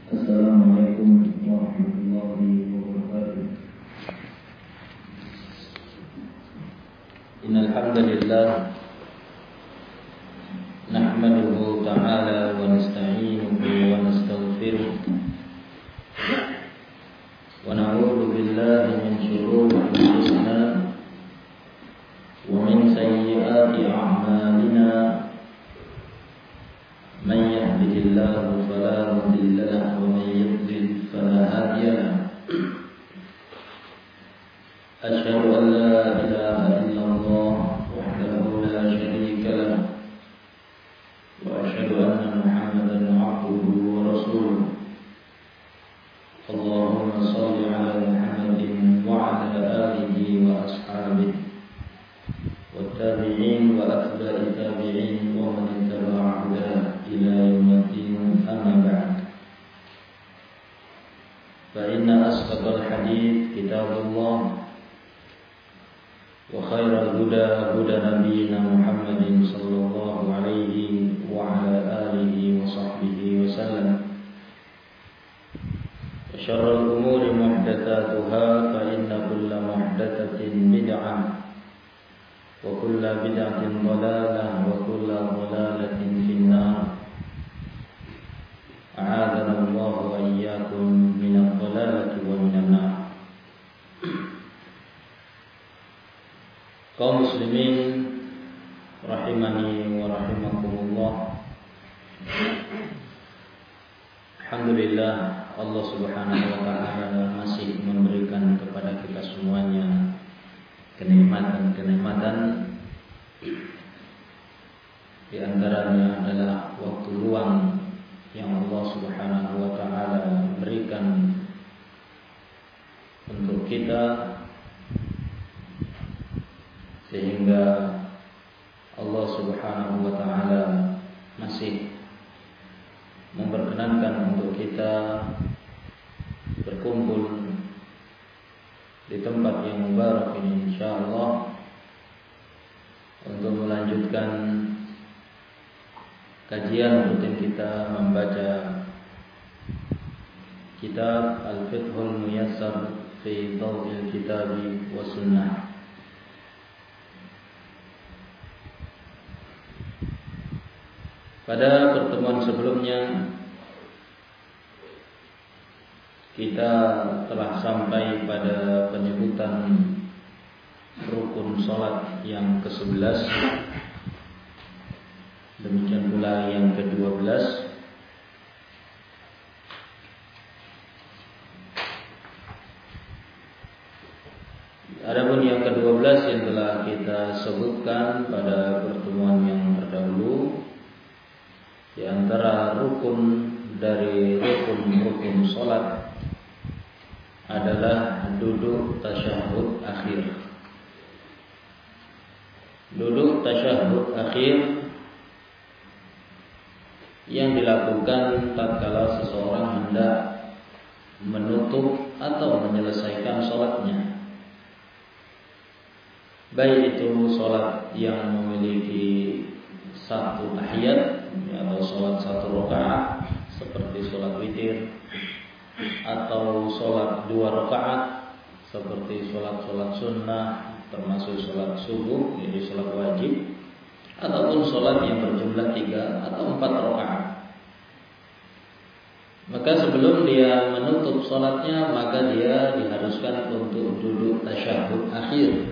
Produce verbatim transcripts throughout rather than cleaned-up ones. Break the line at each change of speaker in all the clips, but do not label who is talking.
Assalamualaikum warahmatullahi wabarakatuh. Innal hamdalillah nahmaduhu ta'ala wa nasta'inuhu wa nastaghfiruh wa na'udzu billahi min shururi anfusina wa min sayyiati a'malina. Man yahdihillahu fala mudilla lahu wa man yudlil fala hadiya lahu. Asyhadu an la ilaha illallah wahdahu la syarika lahu wa asyhadu anna Muhammadan 'abduhu wa rasuluh. Allahumma shalli 'ala Muhammadin wa 'ala alihi wa ashabihi wattabi'in wa atba'i tabi'in wa man ittaba'a hudahu ila yaumiddin, amma ba'd. Fa inna asdaqal hadits kitabullah wa khairal huda huda nabiyyina Muhammadin sallallahu alaihi wa ala alihi wa sahbihi wa sallam. Wa syarrul umuri muhdatsatuha fa inna kulla muhdatsatin bid'ah wa kulla bid'atin dhalalah wa kulla dhalalatin finnar. A'adzana Allah wa iyyakum minadh dhalalati wa minan nar. Kaum muslimin rahimani wa rahimakumullah. Alhamdulillah, Allah Subhanahu wa taala masih memberikan kepada kita semuanya kenikmatan-kenikmatan. Di antaranya adalah waktu luang yang Allah Subhanahu wa taala berikan untuk kita, sehingga Allah Subhanahu wa taala masih memperkenankan untuk kita berkumpul di tempat yang mubarak ini, insyaallah, untuk melanjutkan kajian rutin kita membaca kitab Al-Fiqhul Muyassar fi Dhaw'il Kitabi wa Sunnah. Pada pertemuan sebelumnya kita telah sampai pada penyebutan rukun salat yang kesebelas, demikian pula yang kedua belas. Adapun yang kedua belas yang telah kita sebutkan pada pertemuan yang terdahulu, di antara rukun dari rukun-rukun salat adalah duduk tasyahud akhir. Duduk tasyahud akhir yang dilakukan tatkala seseorang hendak menutup atau menyelesaikan salatnya, baik itu salat yang memiliki satu tahiyat atau salat satu rakaat seperti salat witir, atau salat dua rakaat seperti salat-salat sunnah termasuk salat subuh, jadi salat wajib, ataupun salat yang berjumlah tiga atau empat rakaat. Maka sebelum dia menutup salatnya, maka dia diharuskan untuk duduk tasyahud akhir.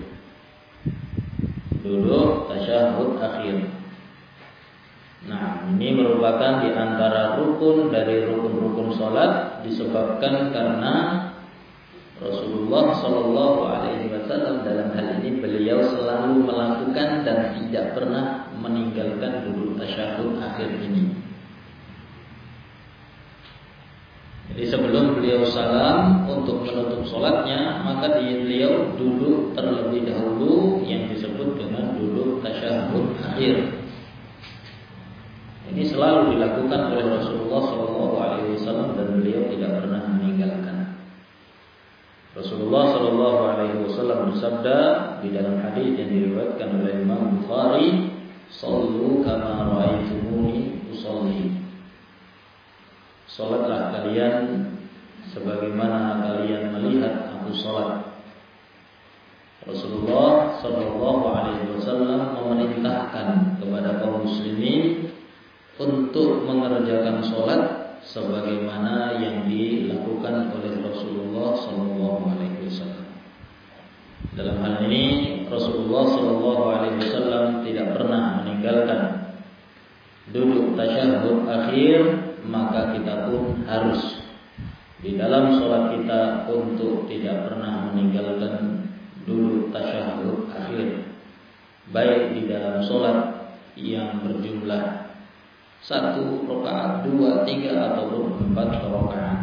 Duduk tasyahud akhir. Nah, ini merupakan di antara rukun dari rukun-rukun salat, disebabkan karena Rasulullah Shallallahu Alaihi Wasallam dalam hal ini beliau selalu melakukan dan tidak pernah meninggalkan duduk tasyahud akhir ini. Jadi sebelum beliau salam untuk menutup salatnya, maka beliau duduk terlebih dahulu yang disebut dengan duduk tasyahud akhir. Ini selalu dilakukan oleh Rasulullah Shallallahu Alaihi Wasallam dan beliau tidak pernah meninggalkan. Rasulullah Shallallahu Alaihi Wasallam bersabda di dalam hadis yang diriwayatkan oleh Imam Bukhari, "Shallu kama ra'aitumuni usolli." Salatlah kalian sebagaimana kalian melihat aku salat. Rasulullah Shallallahu Alaihi Wasallam memerintahkan kepada kaum muslimin untuk mengerjakan salat sebagaimana yang dilakukan oleh Rasulullah Shallallahu Alaihi Wasallam. Dalam hal ini Rasulullah Shallallahu Alaihi Wasallam tidak pernah meninggalkan duduk tasyahud akhir, maka kita pun harus di dalam sholat kita untuk tidak pernah meninggalkan duduk tasyahud akhir, baik di dalam sholat yang berjumlah satu rakaat, dua, tiga ataupun empat rakaat.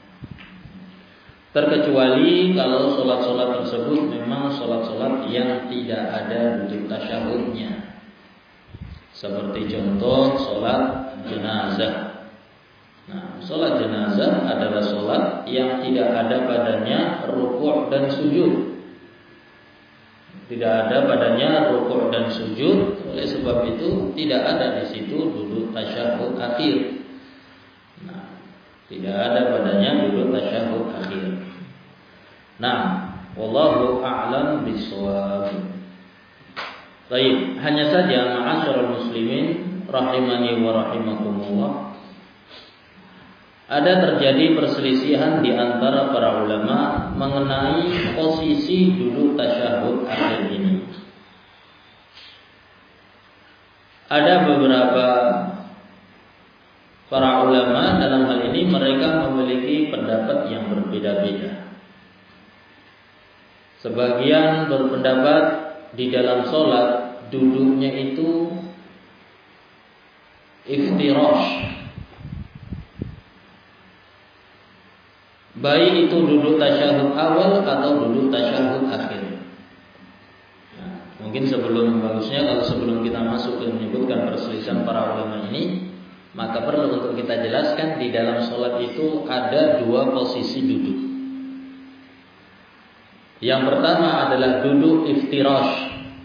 Terkecuali kalau sholat-sholat tersebut memang sholat-sholat yang tidak ada duduk tasyahudnya, seperti contoh sholat jenazah. Nah, sholat jenazah adalah sholat yang tidak ada padanya rukuk dan sujud. Tidak ada padanya rukuk dan sujud. Oleh sebab itu tidak ada di situ duduk tasyahud akhir. Nah, tidak ada padanya duduk tasyahud akhir. Nah, wallahu a'lam bishawab. Baik, hanya saja ma'asyiral muslimin rahimani wa rahimakumullah, ada terjadi perselisihan di antara para ulama mengenai posisi duduk tasyahud akhir ini. Ada beberapa para ulama dalam hal ini mereka memiliki pendapat yang berbeda-beda. Sebagian berpendapat di dalam sholat duduknya itu iftirash, baik itu duduk tasyahud awal atau duduk tasyahud akhir. Nah, mungkin sebelum bagusnya kalau sebelum kita masuk ke menyebutkan perselisihan para ulama ini, maka perlu untuk kita jelaskan di dalam sholat itu ada dua posisi duduk. Yang pertama adalah duduk iftirash.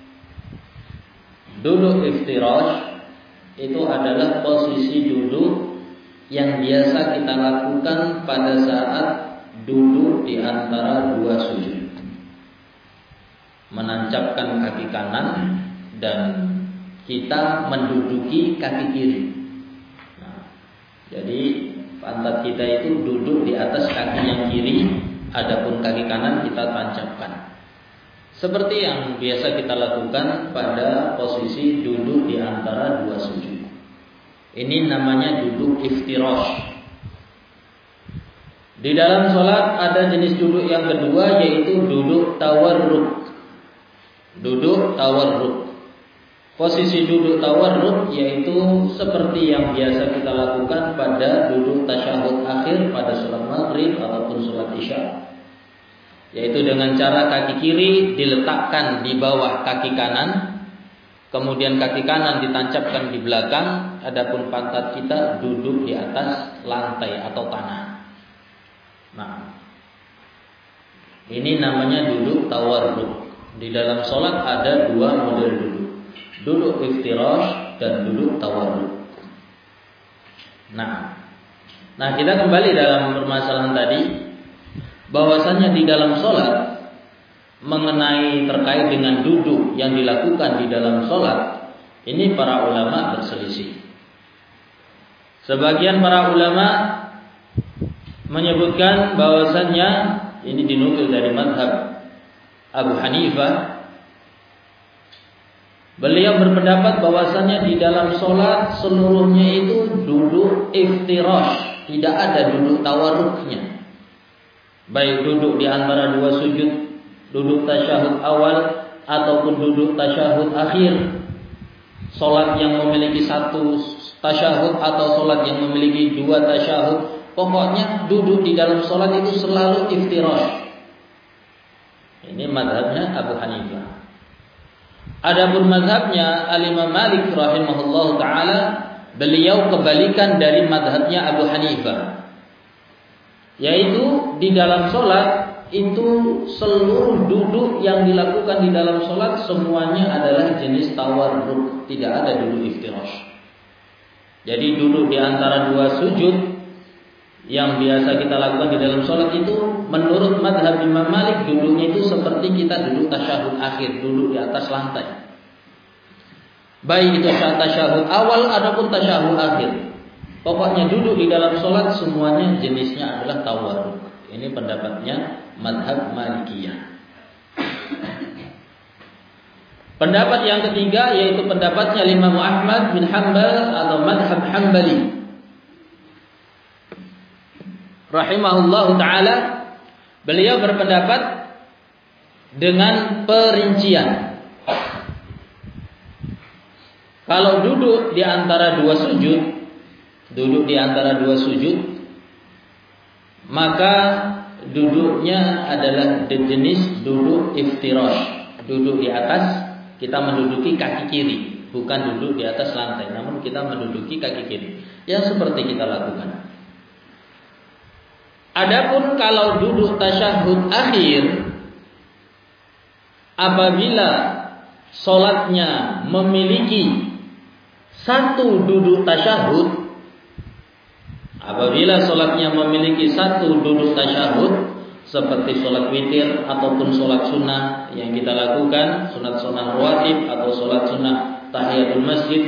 Duduk iftirash itu adalah posisi duduk yang biasa kita lakukan pada saat duduk di antara dua sujud, menancapkan kaki kanan dan kita menduduki kaki kiri. Nah, jadi pantat kita itu duduk di atas kaki yang kiri, adapun kaki kanan kita tancapkan. Seperti yang biasa kita lakukan pada posisi duduk di antara dua sujud. Ini namanya duduk iftirash. Di dalam sholat ada jenis duduk yang kedua, yaitu duduk tawarruk. Duduk tawarruk. Posisi duduk tawarruk yaitu seperti yang biasa kita lakukan pada duduk tasyahud akhir pada sholat maghrib ataupun sholat isya, yaitu dengan cara kaki kiri diletakkan di bawah kaki kanan, kemudian kaki kanan ditancapkan di belakang, adapun pantat kita duduk di atas lantai atau tanah. Nah, ini namanya duduk tawarruk. Di dalam sholat ada dua model duduk, duduk iftirash dan duduk tawarruk. Nah, nah kita kembali dalam permasalahan tadi, bahwasanya di dalam sholat mengenai terkait dengan duduk yang dilakukan di dalam sholat, ini para ulama berselisih. Sebagian para ulama menyebutkan bahwasannya ini dinukil dari mazhab Abu Hanifah. Beliau berpendapat bahwasannya di dalam sholat seluruhnya itu duduk iftirash, tidak ada duduk tawarruknya. Baik duduk di antara dua sujud, duduk tasyahud awal ataupun duduk tasyahud akhir. Sholat yang memiliki satu tasyahud atau sholat yang memiliki dua tasyahud, pokoknya duduk di dalam sholat itu selalu iftirash. Ini mazhabnya Abu Hanifah. Adapun mazhabnya Al-Imam Malik rahimahullahu taala, beliau kebalikan dari mazhabnya Abu Hanifah, yaitu di dalam sholat itu seluruh duduk yang dilakukan di dalam sholat semuanya adalah jenis tawarruk, tidak ada duduk iftirash. Jadi duduk di antara dua sujud yang biasa kita lakukan di dalam sholat itu, menurut madhab Imam Malik duduknya itu seperti kita duduk tasyahud akhir, duduk di atas lantai. Baik itu saat tasyahud awal ataupun tasyahud akhir. Pokoknya duduk di dalam sholat semuanya jenisnya adalah tawarruk. Ini pendapatnya madhab Malikiyah. Pendapat yang ketiga yaitu pendapatnya Imam Ahmad bin Hanbal atau madhab Hanbali rahimahullahu ta'ala. Beliau berpendapat dengan perincian. Kalau duduk di antara dua sujud, duduk di antara dua sujud, maka duduknya adalah jenis duduk iftirash, duduk di atas, kita menduduki kaki kiri, bukan duduk di atas lantai, namun kita menduduki kaki kiri, yang seperti kita lakukan. Adapun kalau duduk tasyahud akhir, apabila sholatnya memiliki satu duduk tasyahud, apabila sholatnya memiliki satu duduk tasyahud, seperti sholat witir ataupun sholat sunnah yang kita lakukan, sholat sunnah rawatib atau sholat sunnah tahiyatul masjid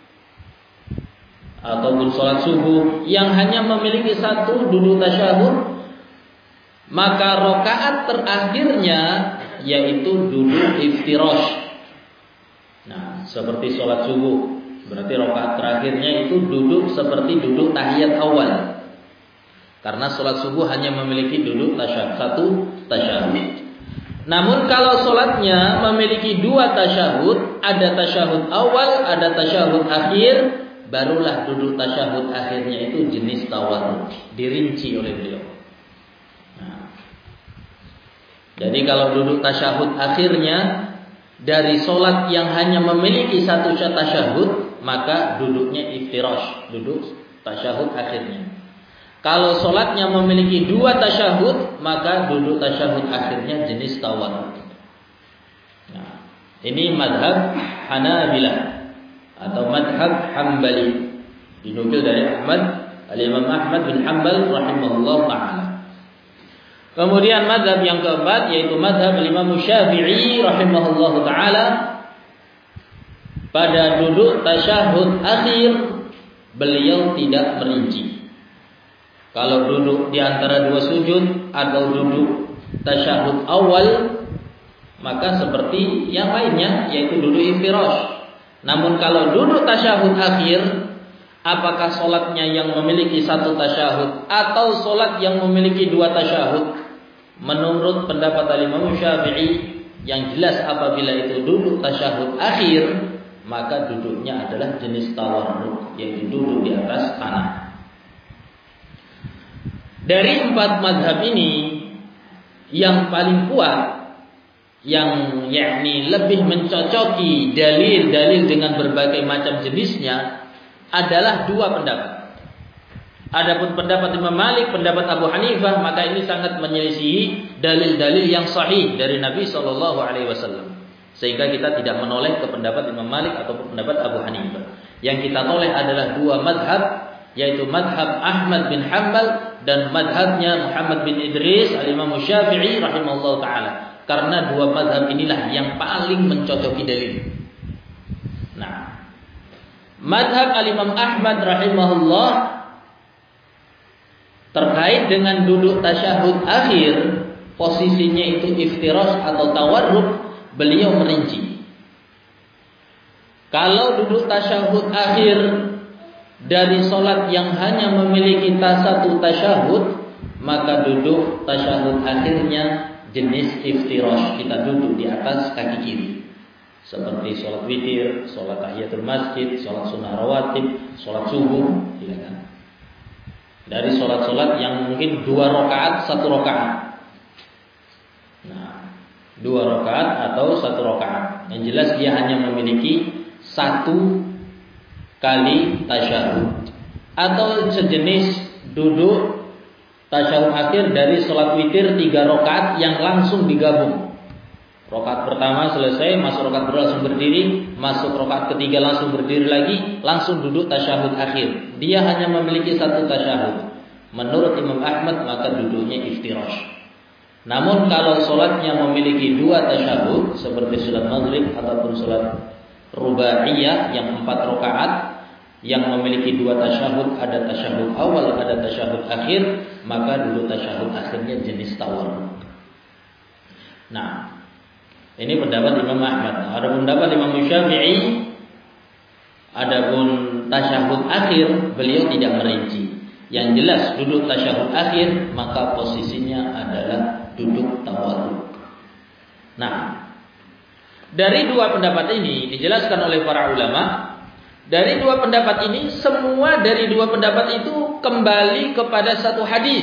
ataupun sholat subuh yang hanya memiliki satu duduk tasyahud, maka rakaat terakhirnya yaitu duduk iftirash. Nah, seperti sholat subuh, berarti rakaat terakhirnya itu duduk seperti duduk tahiyat awal. Karena sholat subuh hanya memiliki duduk tasyahud, satu tasyahud. Namun kalau sholatnya memiliki dua tasyahud, ada tasyahud awal, ada tasyahud akhir, barulah duduk tasyahud akhirnya itu jenis tawarruk, dirinci oleh beliau. Nah, jadi kalau duduk tasyahud akhirnya dari sholat yang hanya memiliki satu tasyahud, maka duduknya iftirash, duduk tasyahud akhirnya. Kalau sholatnya memiliki dua tasyahud, maka duduk tasyahud akhirnya jenis tawarruk. Nah, ini madhab Hanabilah atau madhab Hanbali, dinukil dari Ahmad, Al-Imam Ahmad bin Hanbal rahimahullah ta'ala. Kemudian madhab yang keempat yaitu madhab Imam Syafi'i rahimahullah ta'ala. Pada duduk tasyahud akhir beliau tidak merinci. Kalau duduk di antara dua sujud atau duduk tasyahud awal, maka seperti yang lainnya yaitu duduk iftirash. Namun kalau duduk tasyahud akhir, apakah solatnya yang memiliki satu tasyahud atau solat yang memiliki dua tasyahud? Menurut pendapat Imam Syafi'i, yang jelas apabila itu duduk tasyahud akhir, maka duduknya adalah jenis tawarruk, yaitu duduk di atas tanah. Dari empat mazhab ini, yang paling kuat, yang yakni lebih mencocoki dalil-dalil dengan berbagai macam jenisnya adalah dua pendapat. Adapun pendapat Imam Malik, pendapat Abu Hanifah, maka ini sangat menyelisihi dalil-dalil yang sahih dari Nabi shallallahu alaihi wasallam. Sehingga kita tidak menoleh ke pendapat Imam Malik atau pendapat Abu Hanifah. Yang kita toleh adalah dua madhab, yaitu madhab Ahmad bin Hanbal dan madhabnya Muhammad bin Idris al-Imam Syafi'i rahimahullah ta'ala. Karena dua madhab inilah yang paling mencocoki dalil. Nah, madhab al-Imam Ahmad rahimahullah terkait dengan duduk tasyahud akhir, posisinya itu iftirash atau tawarruk, beliau merinci. Kalau duduk tasyahud akhir dari solat yang hanya memiliki satu tasyahud, maka duduk tasyahud akhirnya jenis iftirash, kita duduk di atas kaki kiri. Seperti solat witir, solat tahiyatul masjid, solat sunnah rawatib, solat subuh, ya kan? Dari solat-solat yang mungkin dua rakaat, satu rakaat. Nah, dua rakaat atau satu rakaat. Yang jelas dia hanya memiliki satu kali tasyahud. Atau sejenis duduk tasyahud akhir dari solat witir tiga rakaat yang langsung digabung. Rakaat pertama selesai, masuk rakaat kedua langsung berdiri, masuk rakaat ketiga langsung berdiri lagi, langsung duduk tasyahud akhir. Dia hanya memiliki satu tasyahud. Menurut Imam Ahmad maka duduknya iftirash. Namun kalau sholatnya memiliki dua tasyahud seperti sholat maghrib ataupun sholat rubaiyah yang empat rakaat yang memiliki dua tasyahud, ada tasyahud awal, ada tasyahud akhir, maka duduk tasyahud akhirnya jenis tawarruk. Nah, ini pendapat Imam Ahmad. Ada pendapat Imam Syafi'i, adapun tasyahud akhir beliau tidak merinci. Yang jelas duduk tasyahud akhir maka posisinya adalah duduk tawarruk. Nah, dari dua pendapat ini dijelaskan oleh para ulama. Dari dua pendapat ini, semua dari dua pendapat itu kembali kepada satu hadis.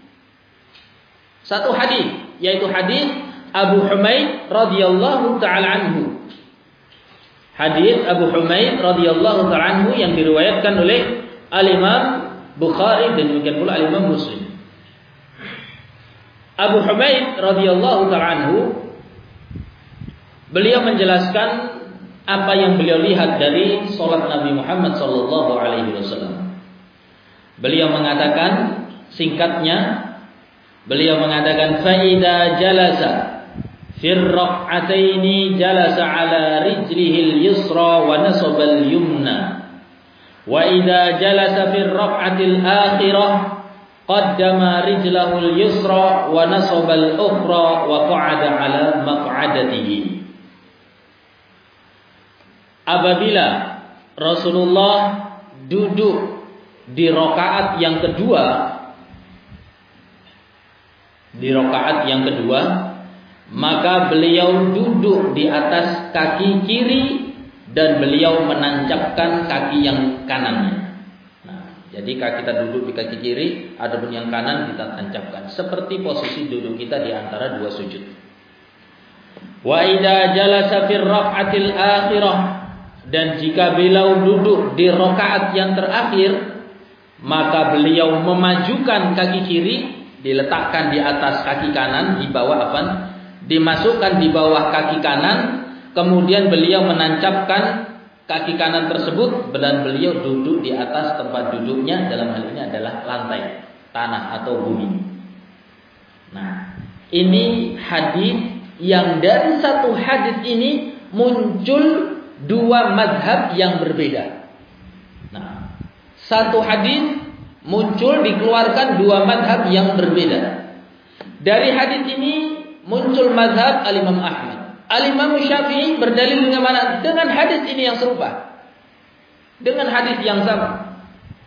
Satu hadis, yaitu hadis Abu Humaid radhiyallahu taala anhu. Hadis Abu Humaid radhiyallahu taala anhu yang diriwayatkan oleh Al-Imam Bukhari dan demikian pula Al-Imam Muslim. Abu Humaid radhiyallahu taala anhu beliau menjelaskan apa yang beliau lihat dari salat Nabi Muhammad sallallahu alaihi wasallam. Beliau mengatakan, singkatnya, beliau mengatakan fa idza jalasa fi ar-rak'ataini jalasa ala rijlihi al-yusra wa nasaba al-yumna. Wa idza jalasa fi ar-rak'ati al-akhirah qaddama rijlahu al-yusra wa nasaba al-ukhra wa qa'ada ala maq'adatihi. Apabila Rasulullah duduk di rakaat yang kedua, di rakaat yang kedua, maka beliau duduk di atas kaki kiri dan beliau menancapkan kaki yang kanannya. Nah, jadi kaki kita duduk di kaki kiri, adapun yang kanan kita tancapkan, seperti posisi duduk kita di antara dua sujud. Wa idza jalasa fir rak'atil akhirah, dan jika beliau duduk di rakaat yang terakhir, maka beliau memajukan kaki kiri, diletakkan di atas kaki kanan, di bawah apa? Dimasukkan di bawah kaki kanan, kemudian beliau menancapkan kaki kanan tersebut dan beliau duduk di atas tempat duduknya, dalam hal ini adalah lantai, tanah atau bumi. Nah, ini hadis yang dari satu hadis ini muncul dua mazhab yang berbeda. Nah, satu hadis muncul dikeluarkan dua mazhab yang berbeda. Dari hadis ini muncul mazhab Al-Imam Ahmad. Al-Imam Syafi'i berdalil dengan mana? Dengan hadis ini yang serupa. Dengan hadis yang sama.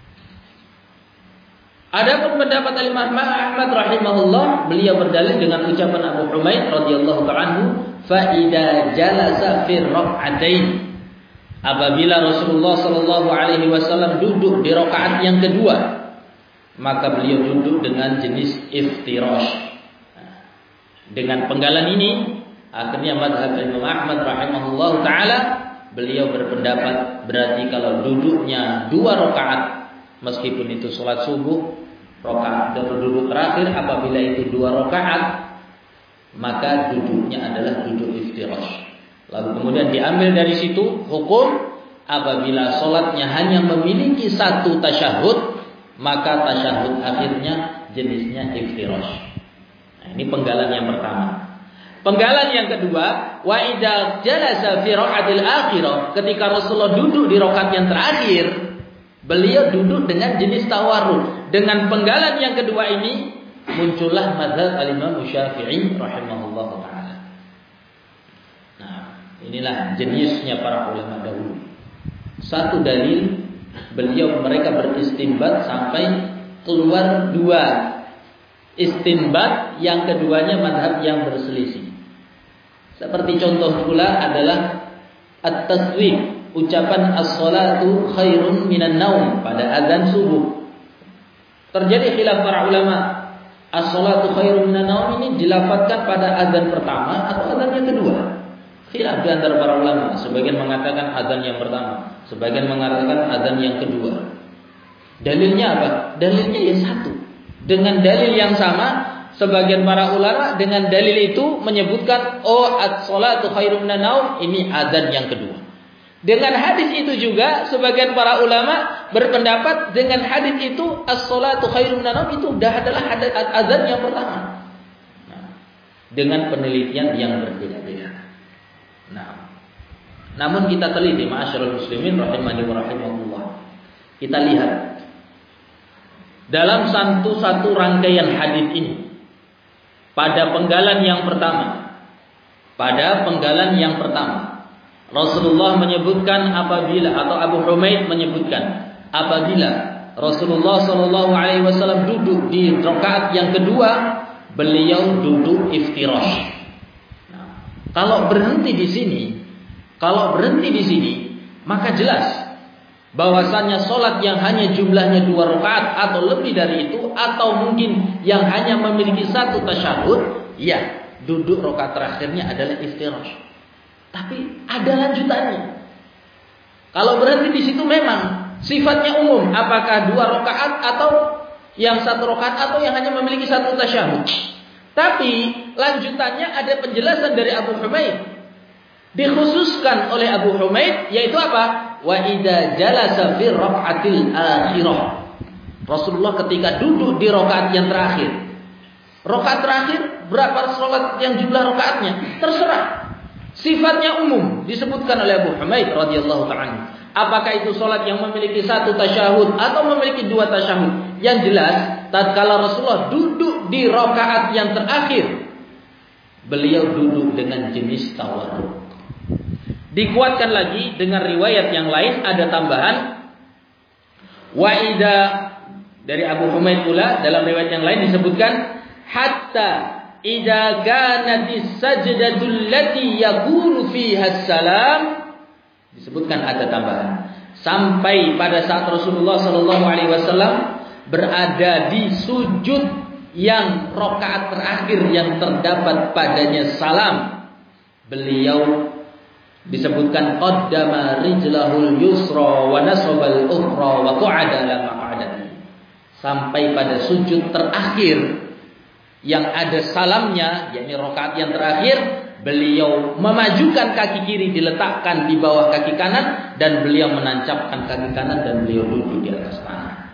Adapun pendapat Al-Imam Ahmad rahimahullah, beliau berdalil dengan ucapan Abu Humaid radhiyallahu ta'ala anhu, fa idza jalasa fi rak'atain, apabila Rasulullah sallallahu alaihi wasallam duduk di rakaat yang kedua, maka beliau duduk dengan jenis iftirash. Dengan penggalan ini, akhirnya mazhab Imam Ahmad rahimahullah taala, beliau berpendapat berarti kalau duduknya dua rakaat, meskipun itu sholat subuh, rakaat duduk terakhir apabila itu dua rakaat, maka duduknya adalah duduk iftirash. Lalu kemudian diambil dari situ hukum apabila sholatnya hanya memiliki satu tasyahud, maka tasyahud akhirnya jenisnya iftirash. Nah, ini penggalan yang pertama. Penggalan yang kedua, wa idza jalasa fi rak'atil akhirah, ketika Rasulullah duduk di rakaat yang terakhir, beliau duduk dengan jenis tawarruk. Dengan penggalan yang kedua ini muncullah mazhab Al-Imam Syafi'i rahimahullahu taala. Nah, inilah jenisnya para ulama dahulu. Satu dalil beliau mereka beristinbat sampai keluar dua istinbat, yang keduanya mazhab yang berselisih. Seperti contoh pula adalah at-taswib, ucapan as-salatu khairun minan naum pada azan subuh. Terjadi khilaf para ulama, as-salatu khairun minan naum ini dilafadzkan pada azan pertama atau azan yang kedua. Khilaf di antara para ulama, sebagian mengatakan azan yang pertama, sebagian mengatakan azan yang kedua. Dalilnya apa? Dalilnya ya satu. Dengan dalil yang sama, sebagian para ulama dengan dalil itu menyebutkan oh as-salatu khairun minan naum, ini azan yang kedua.
Dengan hadis itu juga sebagian para ulama berpendapat dengan hadis itu as-salatu khairun minan naum itu dah adalah hadis azan yang pertama. Nah, dengan penelitian yang berbeda-beda. Nah, namun kita teliti ma'asyiral muslimin rahimani wa rahimakumullah. Kita lihat dalam satu-satu rangkaian hadis ini pada penggalan yang pertama, pada penggalan yang pertama Rasulullah menyebutkan apabila atau Abu Humaid menyebutkan apabila Rasulullah Shallallahu Alaihi Wasallam duduk di rakaat yang kedua, beliau duduk iftirash. Nah, kalau berhenti di sini, kalau berhenti di sini, maka jelas bahwasannya solat yang hanya jumlahnya dua rakaat atau lebih dari itu, atau mungkin yang hanya memiliki satu tasyahud, ya duduk rakaat terakhirnya adalah iftirash. Tapi ada lanjutannya. Kalau berhenti di situ memang sifatnya umum, apakah dua rakaat atau yang satu rakaat atau yang hanya memiliki satu tasyahud. Tapi lanjutannya ada penjelasan dari Abu Humaid, dikhususkan oleh Abu Humaid, yaitu apa? Wa idza jalasa fi raka'atil akhirah. Rasulullah ketika duduk di rakaat yang terakhir. Rakaat terakhir berapa salat yang jumlah rakaatnya? Terserah. Sifatnya umum disebutkan oleh Abu Humaid radhiyallahu ta'ala. Apakah itu salat yang memiliki satu tasyahud atau memiliki dua tasyahud? Yang jelas, tatkala Rasulullah duduk di rakaat yang terakhir, beliau duduk dengan jenis tawarruk. Dikuatkan lagi dengan riwayat yang lain, ada tambahan wa idza dari Abu Humaid pula dalam riwayat yang lain disebutkan hatta idza kanatis sajdatul lati yakunu fiha salam, disebutkan ada tambahan sampai pada saat Rasulullah sallallahu alaihi wasallam berada di sujud yang rakaat terakhir yang terdapat padanya salam, beliau disebutkan qaddama rijlahul yusra wa nasabal ukhra wa qa'ada la maq'adati, sampai pada sujud terakhir yang ada salamnya, yakni rakaat yang terakhir, beliau memajukan kaki kiri diletakkan di bawah kaki kanan dan beliau menancapkan kaki kanan dan beliau duduk di atas tanah.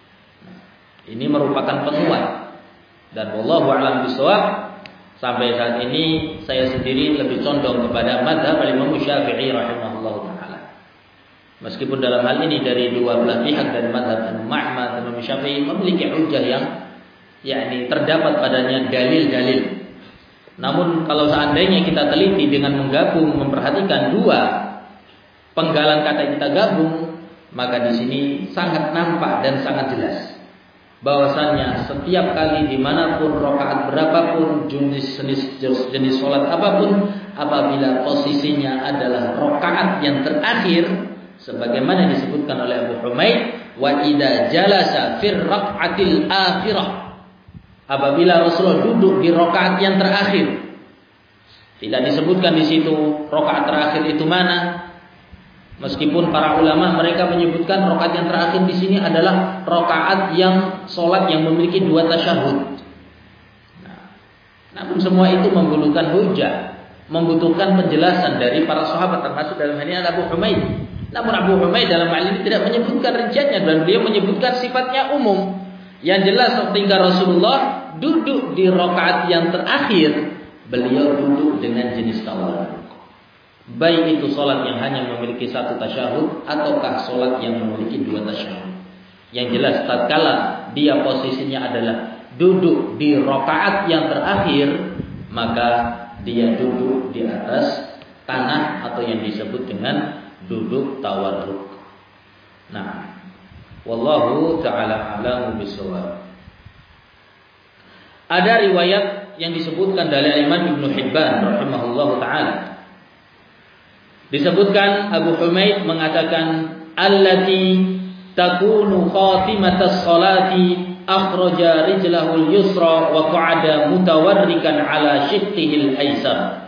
Ini merupakan penguat, dan wallahu a'lam bishawab. Sampai saat ini saya sendiri lebih condong kepada mazhab Imam Syafi'i rahimahullah taala. Meskipun dalam hal ini dari dua belah pihak dari mazhab Imam Ahmad dan Imam Syafi'i memiliki hujjah yang yakni terdapat padanya dalil-dalil. Namun kalau seandainya kita teliti dengan menggabung, memperhatikan dua penggalan kata yang kita gabung, maka di sini sangat nampak dan sangat jelas bahwasannya setiap kali dimanapun rakaat berapapun, jenis jenis jenis sholat apapun, apabila posisinya adalah rakaat yang terakhir, sebagaimana disebutkan oleh Abu Humaid, wa idza jalasa fir rak'atil akhirah, apabila Rasulullah duduk di rakaat yang terakhir, tidak disebutkan di situ rakaat terakhir itu mana. Meskipun para ulama mereka menyebutkan rakaat yang terakhir di sini adalah rakaat yang sholat yang memiliki dua tasyahud. Nah, namun semua itu membutuhkan hujah, membutuhkan penjelasan dari para sahabat, termasuk dalam hal ini Abu Humaid. Namun Abu Humaid dalam hal ini tidak menyebutkan rinciannya dan beliau menyebutkan sifatnya umum. Yang jelas ketika Rasulullah duduk di rakaat yang terakhir, beliau duduk dengan jenis tawarruk. Baik itu solat yang hanya memiliki satu tasyahud ataukah solat yang memiliki dua tasyahud. Yang jelas tatkala dia posisinya adalah duduk di rakaat yang terakhir, maka dia duduk di atas tanah atau yang disebut dengan duduk tawarruk. Nah, wallahu ta'ala a'lamu bishawab. Ada riwayat yang disebutkan dari Imam Ibnu Hibban rahimahullahu ta'ala. Disebutkan Abu Humaid mengatakan allati takunu khatimatas salati akhraja rijlahul yusra wa qa'ada mutawarrikan ala shiqqihil aysar.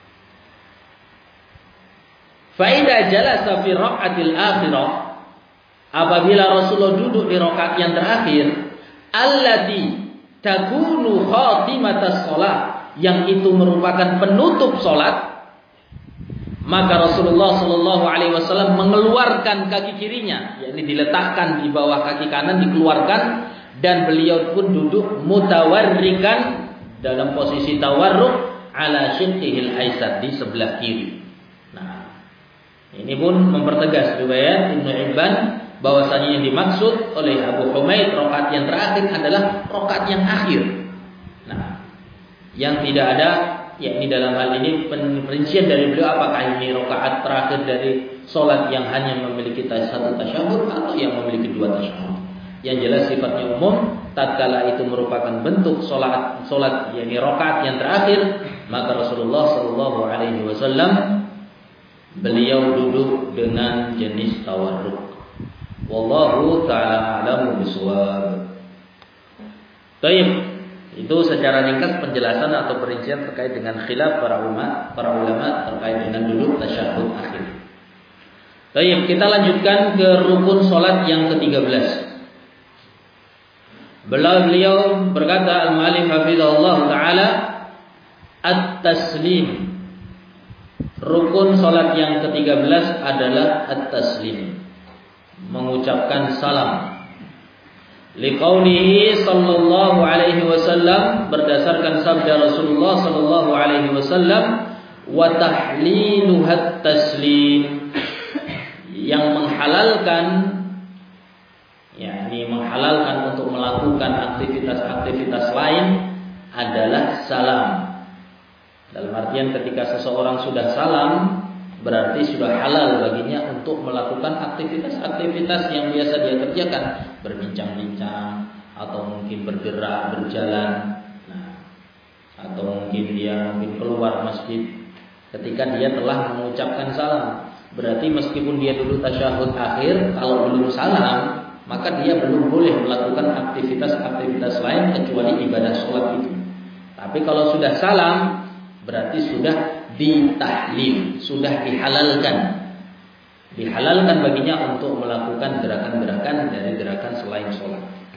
Fa idza jalasa fi rak'atil akhirah, apabila Rasulullah duduk di rakaat yang terakhir, allati takunu khatimatas salat, yang itu merupakan penutup salat, maka Rasulullah Shallallahu Alaihi Wasallam mengeluarkan kaki kirinya, yakni diletakkan di bawah kaki kanan, dikeluarkan, dan beliau pun duduk mutawarrikan dalam posisi tawarruk ala syiqqihil aisar, di sebelah kiri. Nah, ini pun mempertegas riwayat Ibnu Hibban bahwasanya yang dimaksud oleh Abu Humaid rakaat yang terakhir adalah rakaat yang akhir. Nah, yang tidak ada, yakni dalam hal ini perincian dari beliau apakah ini rakaat terakhir dari solat yang hanya memiliki satu tasyahud atau yang memiliki dua tasyahud. Yang jelas sifatnya umum, tatkala itu merupakan bentuk solat solat yakni rakaat yang terakhir, maka Rasulullah Shallallahu Alaihi Wasallam beliau duduk dengan jenis tawarruk. Wallahu ta'ala a'lamu bishawab. Baik. Itu secara ringkas penjelasan atau perincian terkait dengan khilaf para ulama, para ulama terkait dengan duduk tasyahud akhir. Baik, kita lanjutkan ke rukun salat yang ketiga belas. Beliau berkata al-mu'allif hafizahullah taala at-taslim. Rukun salat yang ketiga belas adalah at-taslim, mengucapkan salam. Liqaulihi sallallahu alaihi wasallam, berdasarkan sabda Rasulullah sallallahu alaihi wasallam, wa tahliluhat taslim, yang menghalalkan, yakni menghalalkan untuk melakukan aktivitas-aktivitas lain adalah salam. Dalam artian ketika seseorang sudah salam, berarti sudah halal baginya untuk melakukan aktivitas-aktivitas yang biasa dia kerjakan, berbincang-bincang, atau mungkin bergerak, berjalan, nah, atau mungkin dia mungkin keluar masjid. Ketika dia telah mengucapkan salam, berarti meskipun dia dulu tasyahud akhir, kalau belum salam, maka dia belum boleh melakukan aktivitas-aktivitas lain kecuali ibadah sholat itu. Tapi kalau sudah salam, berarti sudah ditahlil, sudah dihalalkan. Dihalalkan baginya untuk melakukan gerakan-gerakan dari gerakan selain sholat.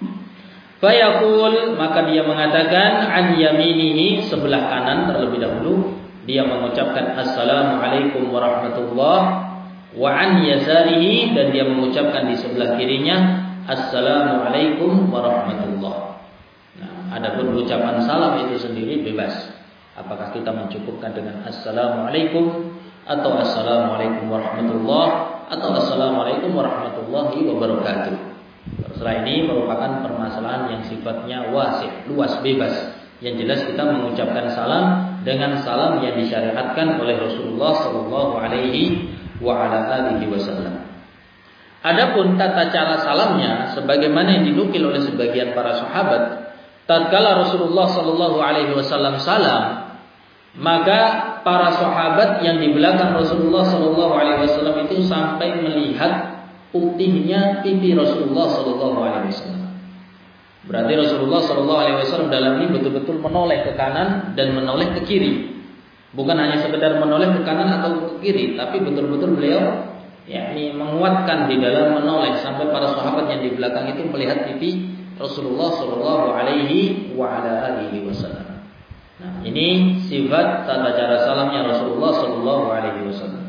Fayaqul, maka dia mengatakan an yaminihi, sebelah kanan terlebih dahulu, dia mengucapkan assalamualaikum warahmatullahi, wa an yasarihi, dan dia mengucapkan di sebelah kirinya assalamualaikum warahmatullahi. Nah, adapun ucapan salam itu sendiri bebas. Apakah kita mencukupkan dengan assalamualaikum, atau assalamualaikum warahmatullahi, atau assalamualaikum warahmatullahi wabarakatuh. Terserah, ini merupakan permasalahan yang sifatnya wasih, luas, bebas. Yang jelas kita mengucapkan salam dengan salam yang disyariatkan oleh Rasulullah sallallahu alaihi wa ala alihi wasallam. Adapun tata cara salamnya sebagaimana yang dinukil oleh sebagian para sahabat, tatkala Rasulullah sallallahu alaihi wasallam salam, maka para sahabat yang di belakang Rasulullah sallallahu alaihi wasallam itu sampai melihat putihnya pipi Rasulullah sallallahu alaihi wasallam. Berarti Rasulullah sallallahu alaihi wasallam dalam ini betul-betul menoleh ke kanan dan menoleh ke kiri. Bukan hanya sekedar menoleh ke kanan atau ke kiri, tapi betul-betul beliau yakni menguatkan di dalam menoleh sampai para sahabat yang di belakang itu melihat pipi Rasulullah sallallahu alaihi wa ala alihi wasallam. Nah, ini sifat tata cara salamnya Rasulullah sallallahu alaihi wasallam.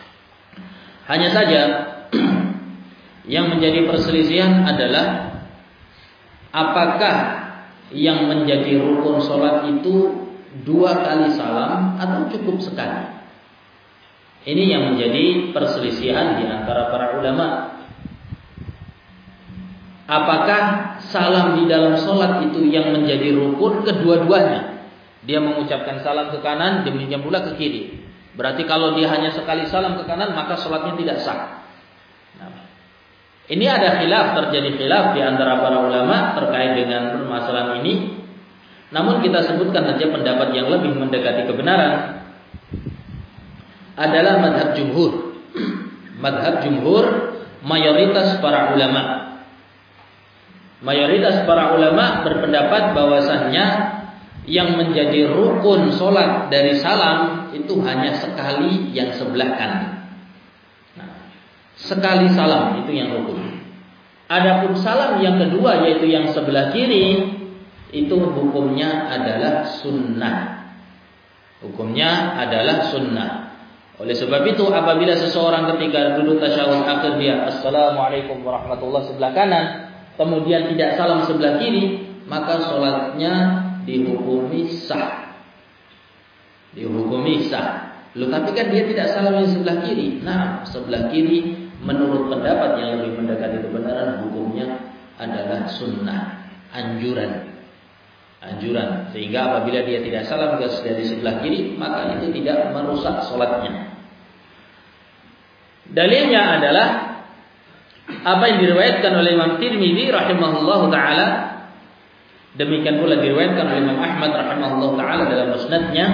Hanya saja yang menjadi perselisihan adalah apakah yang menjadi rukun salat itu dua kali salam atau cukup sekali. Ini yang menjadi perselisihan di antara para ulama. Apakah salam di dalam salat itu yang menjadi rukun kedua-duanya? Dia mengucapkan salam ke kanan, demikian pula ke kiri. Berarti kalau dia hanya sekali salam ke kanan, maka salatnya tidak sah. Nah, ini ada khilaf, terjadi khilaf di antara para ulama terkait dengan permasalahan ini. Namun kita sebutkan saja pendapat yang lebih mendekati kebenaran adalah madhab jumhur. Madhab jumhur, mayoritas para ulama. Mayoritas para ulama berpendapat bahwasannya yang menjadi rukun solat dari salam itu hanya sekali yang sebelah kanan. Nah, sekali salam itu yang rukun. Adapun salam yang kedua yaitu yang sebelah kiri, itu hukumnya adalah sunnah. Hukumnya adalah sunnah. Oleh sebab itu apabila seseorang ketika duduk tasyahud akhir dia assalamualaikum warahmatullahi sebelah kanan, kemudian tidak salam sebelah kiri, maka sholatnya dihukumi sah. Dihukumi sah. Loh, tapi kan dia tidak salam yang sebelah kiri. Nah, sebelah kiri menurut pendapat yang lebih mendekati kebenaran hukumnya adalah sunnah, anjuran. Anjuran. Sehingga apabila dia tidak salam dari sebelah kiri, maka itu tidak merusak sholatnya. Dalilnya adalah apa yang diriwayatkan oleh Imam Tirmidzi rahimahullahu taala, demikian pula diriwayatkan oleh Imam Ahmad rahimahullahu taala dalam musnadnya.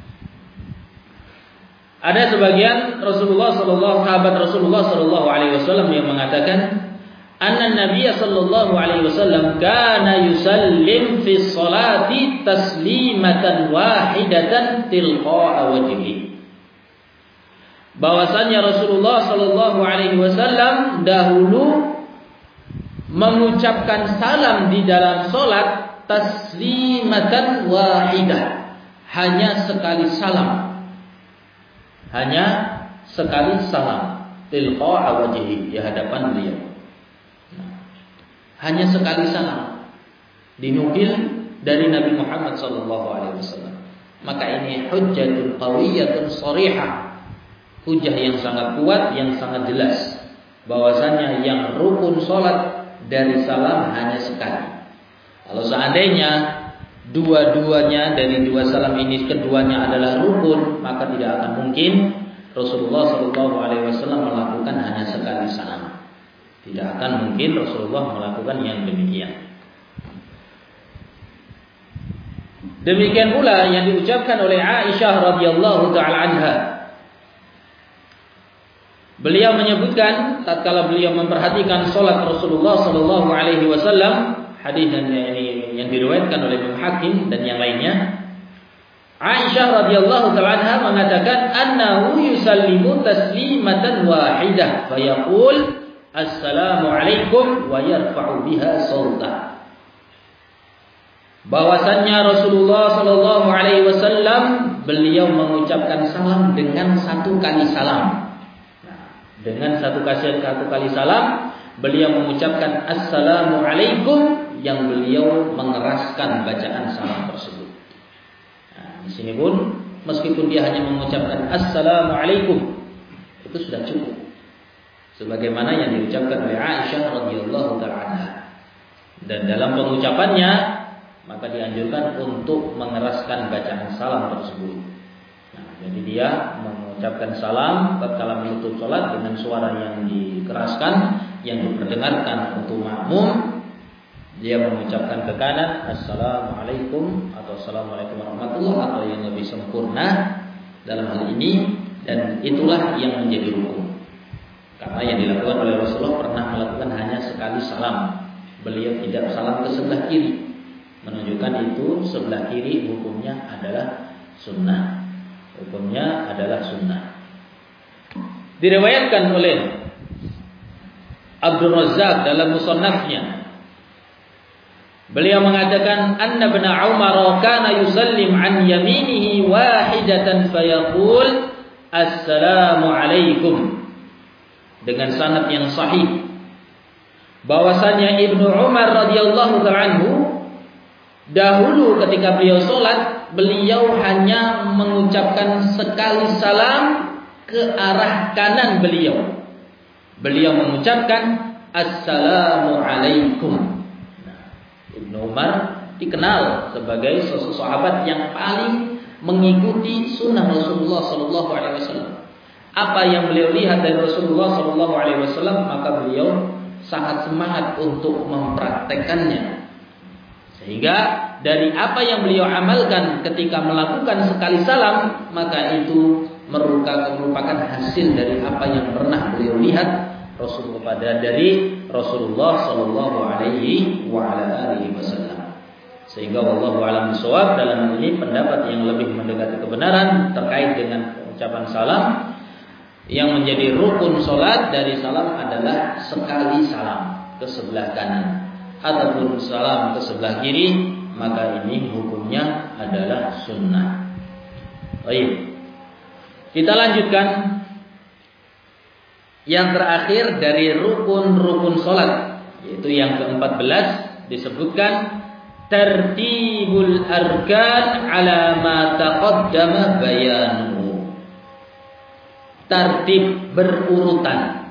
Ada sebagian Rasulullah sallallahu sahabat Rasulullah sallallahu alaihi wasallam yang mengatakan anna Nabiy sallallahu alaihi wasallam kana yusallim fi sholati taslimatan wahidatan tilqa'a wajhihi. Bahwasanya Rasulullah sallallahu alaihi wasallam dahulu mengucapkan salam di dalam salat taslimatan wahidah, hanya sekali salam. Hanya sekali salam tilqa'a wajhihi, di hadapan beliau. Nah, hanya sekali salam dinukil dari Nabi Muhammad sallallahu alaihi wasallam. Maka ini hujjatun qawiyyatun sharihah, hujah yang sangat kuat, yang sangat jelas bahwasanya yang rukun salat dari salam hanya sekali. Kalau seandainya dua-duanya dari dua salam ini keduanya adalah rukun, maka tidak akan mungkin Rasulullah sallallahu alaihi wasallam melakukan hanya sekali salam. Tidak akan mungkin Rasulullah melakukan yang demikian. Demikian pula yang diucapkan oleh Aisyah radhiyallahu taala anha. Beliau menyebutkan tatkala beliau memperhatikan salat Rasulullah sallallahu alaihi wasallam, hadis yang yang diriwayatkan oleh Imam Hakim dan yang lainnya, Aisyah radhiyallahu taala anha mengatakan annahu yusallimu taslimatan wahidah fa yaqul assalamu alaikum wa yarfa'u biha sautah. Bahwasannya Rasulullah sallallahu alaihi wasallam beliau mengucapkan salam dengan satu kali salam. Nah, dengan satu kali satu kali salam beliau mengucapkan assalamu alaikum, yang beliau mengeraskan bacaan salam tersebut. Nah, di sini pun meskipun dia hanya mengucapkan assalamu alaikum, itu sudah cukup. Sebagaimana yang diucapkan oleh Aisyah radhiyallahu taala anha. Dan dalam pengucapannya maka dianjurkan untuk mengeraskan bacaan salam tersebut. Nah, jadi dia mengucapkan salam tatkala menutup salat dengan suara yang dikeraskan, yang diperdengarkan untuk makmum. Dia mengucapkan ke kanan assalamualaikum atau assalamualaikum warahmatullahi, atau yang lebih sempurna dalam hal ini, dan itulah yang menjadi rukun. Karena yang dilakukan oleh Rasulullah pernah melakukan hanya sekali salam. Beliau tidak salam ke sebelah kiri, menunjukkan itu sebelah kiri hukumnya adalah sunnah. Hukumnya adalah sunnah. Diriwayatkan oleh Abdul Razzaq dalam musannafnya, beliau mengatakan anna ibn Umar kana yusallim an yaminihi wahidatan fayaqul assalamu alaikum, dengan sanad yang sahih bahwasanya Ibnu Umar radhiyallahu ta'ala anhu dahulu ketika beliau salat beliau hanya mengucapkan sekali salam ke arah kanan beliau. Beliau mengucapkan assalamu alaikum. Ibnu Umar dikenal sebagai sosok sahabat yang paling mengikuti sunnah Rasulullah sallallahu alaihi wasallam. Apa yang beliau lihat dari Rasulullah sallallahu alaihi wasallam, maka beliau sangat semangat untuk mempraktekannya. Sehingga dari apa yang beliau amalkan ketika melakukan sekali salam, maka itu merupakan hasil dari apa yang pernah beliau lihat Rasulullah pada dari Rasulullah sallallahu alaihi wa ala alihi wasallam. Sehingga wallahu a'lam bishawab, dalam ini pendapat yang lebih mendekati kebenaran terkait dengan ucapan salam. Yang menjadi rukun salat dari salam adalah sekali salam ke sebelah kanan ataupun salam ke sebelah kiri, maka ini hukumnya adalah sunnah. Baik. Kita lanjutkan. Yang terakhir dari rukun-rukun salat, yaitu yang keempat belas, disebutkan tertibul arkan ala ma taqaddama bayanuhu. Tertib berurutan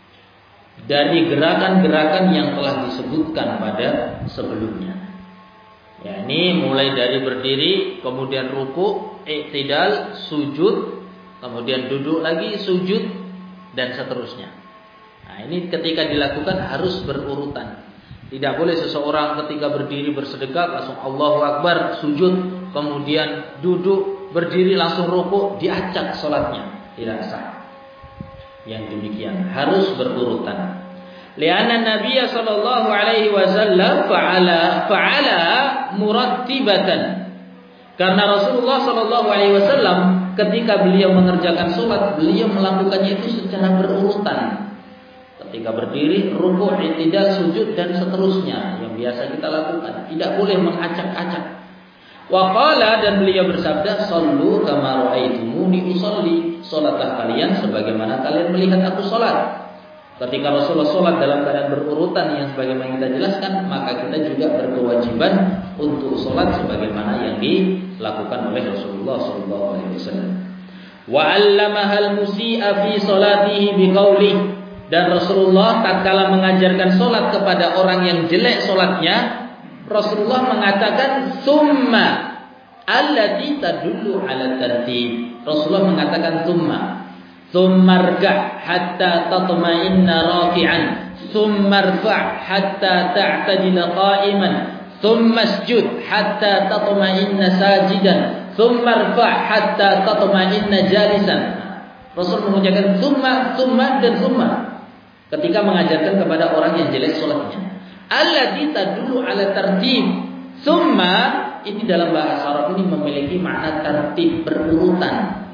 dari gerakan-gerakan yang telah disebutkan pada sebelumnya. Ya, ini mulai dari berdiri, kemudian ruku, i'tidal, sujud, kemudian duduk lagi, sujud, dan seterusnya. Nah, ini ketika dilakukan harus berurutan. Tidak boleh seseorang ketika berdiri bersedekah langsung Allahu Akbar, sujud, kemudian duduk, berdiri langsung rukuk, diacak salatnya. Tidak sah. Yang demikian harus berurutan. Lianna Nabi sallallahu alaihi wasallam fa'ala fa'ala murattibatan. Karena Rasulullah sallallahu alaihi wasallam ketika beliau mengerjakan salat, beliau melakukannya itu secara berurutan. Ketika berdiri, rukuk, i'tidal, sujud dan seterusnya yang biasa kita lakukan. Tidak boleh mengacak-acak. Wa qala, dan beliau bersabda, "Shallu kama ra'aitumuni usolli." Salatlah kalian sebagaimana kalian melihat aku salat. Ketika Rasulullah salat dalam keadaan berurutan yang sebagaimana kita jelaskan, maka kita juga berkewajiban untuk salat sebagaimana yang dilakukan oleh Rasulullah sallallahu alaihi wasallam. Wa 'allamaha al-musii'a fi salatihi biqaulih, dan Rasulullah tatkala mengajarkan salat kepada orang yang jelek salatnya, Rasulullah mengatakan summa allati tadullu 'ala tartib. Rasulullah mengatakan summa ثم اركع حتى تطمئن راكعا ثم ارفع حتى تعتدل قائما ثم اسجد حتى تطمئن ساجدا ثم ارفع حتى تطمئن جالسا. Rasul mengucapkan summa, summa dan summa ketika mengajarkan kepada orang yang jelek salatnya. Allati tadullu ala tartib. Summa ini dalam bahasa Arab ini memiliki makna tertib, berurutan.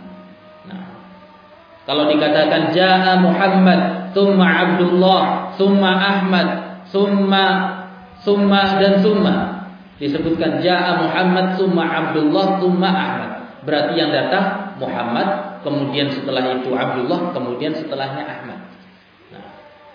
Kalau dikatakan Ja'a Muhammad, Thumma Abdullah, Thumma Ahmad, Thumma Thumma dan Thumma, disebutkan Ja'a Muhammad, Thumma Abdullah, Thumma Ahmad. Berarti yang datang Muhammad, kemudian setelah itu Abdullah, kemudian setelahnya Ahmad. Nah,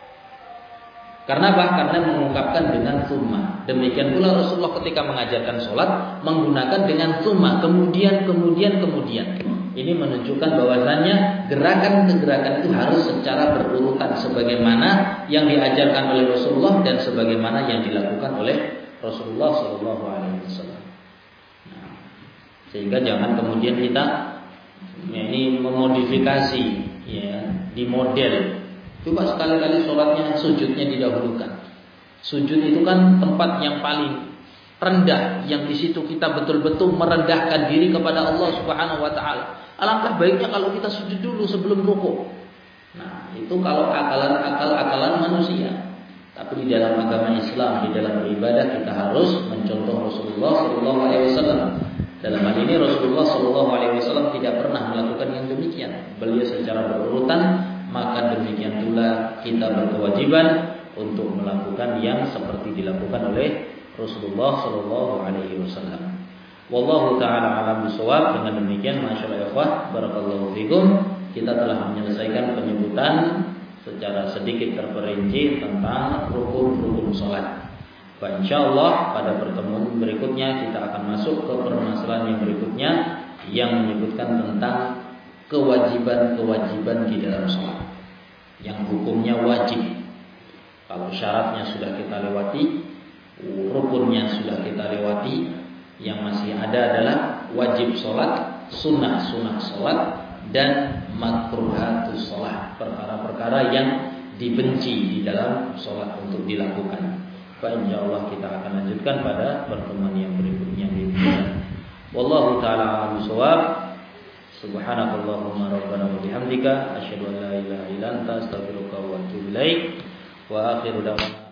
karena apa? Karena mengungkapkan dengan Thumma. Demikian pula Rasulullah ketika mengajarkan sholat menggunakan dengan Thumma, kemudian, kemudian, kemudian. Ini menunjukkan bahwasannya gerakan-gerakan itu harus secara berurutan sebagaimana yang diajarkan oleh Rasulullah dan sebagaimana yang dilakukan oleh Rasulullah Shallallahu Alaihi Wasallam. Nah, sehingga jangan kemudian kita ya, ini memodifikasi, ya, di model. Coba sekali-kali sholatnya sujudnya didahulukan. Sujud itu kan tempat yang paling rendah, yang di situ kita betul-betul merendahkan diri kepada Allah Subhanahu Wa Taala. Alangkah baiknya kalau kita sujud dulu sebelum rukuk. Nah, itu kalau akalan-akal-akalan manusia. Tapi di dalam agama Islam, di dalam beribadah kita harus mencontoh Rasulullah Shallallahu Alaihi Wasallam. Dalam hal ini Rasulullah Shallallahu Alaihi Wasallam tidak pernah melakukan yang demikian. Beliau secara berurutan, maka demikian pula kita berkewajiban untuk melakukan yang seperti dilakukan oleh Rasulullah Shallallahu Alaihi Wasallam. Wallahu taala alam bisawab. Dengan demikian, masyaallah ikhwah, barakallahu fikum, kita telah menyelesaikan penyebutan secara sedikit terperinci tentang rukun-rukun salat. Bah, insyaallah pada pertemuan berikutnya kita akan masuk ke permasalahan yang berikutnya yang menyebutkan tentang kewajiban-kewajiban di dalam salat yang hukumnya wajib. Kalau syaratnya sudah kita lewati, rukunnya sudah kita lewati, yang masih ada adalah wajib sholat, sunnah-sunnah sholat, dan makruhatus sholat, perkara-perkara yang dibenci di dalam sholat untuk dilakukan. Insyaallah kita akan lanjutkan pada pertemuan yang berikutnya. Wallahu ta'ala a'lam bishawab. Subhanakallahumma rabbana wa bihamdika asyhadu an la ilaha illa anta astaghfiruka wa atubu ilaik. Wa akhiru da'wana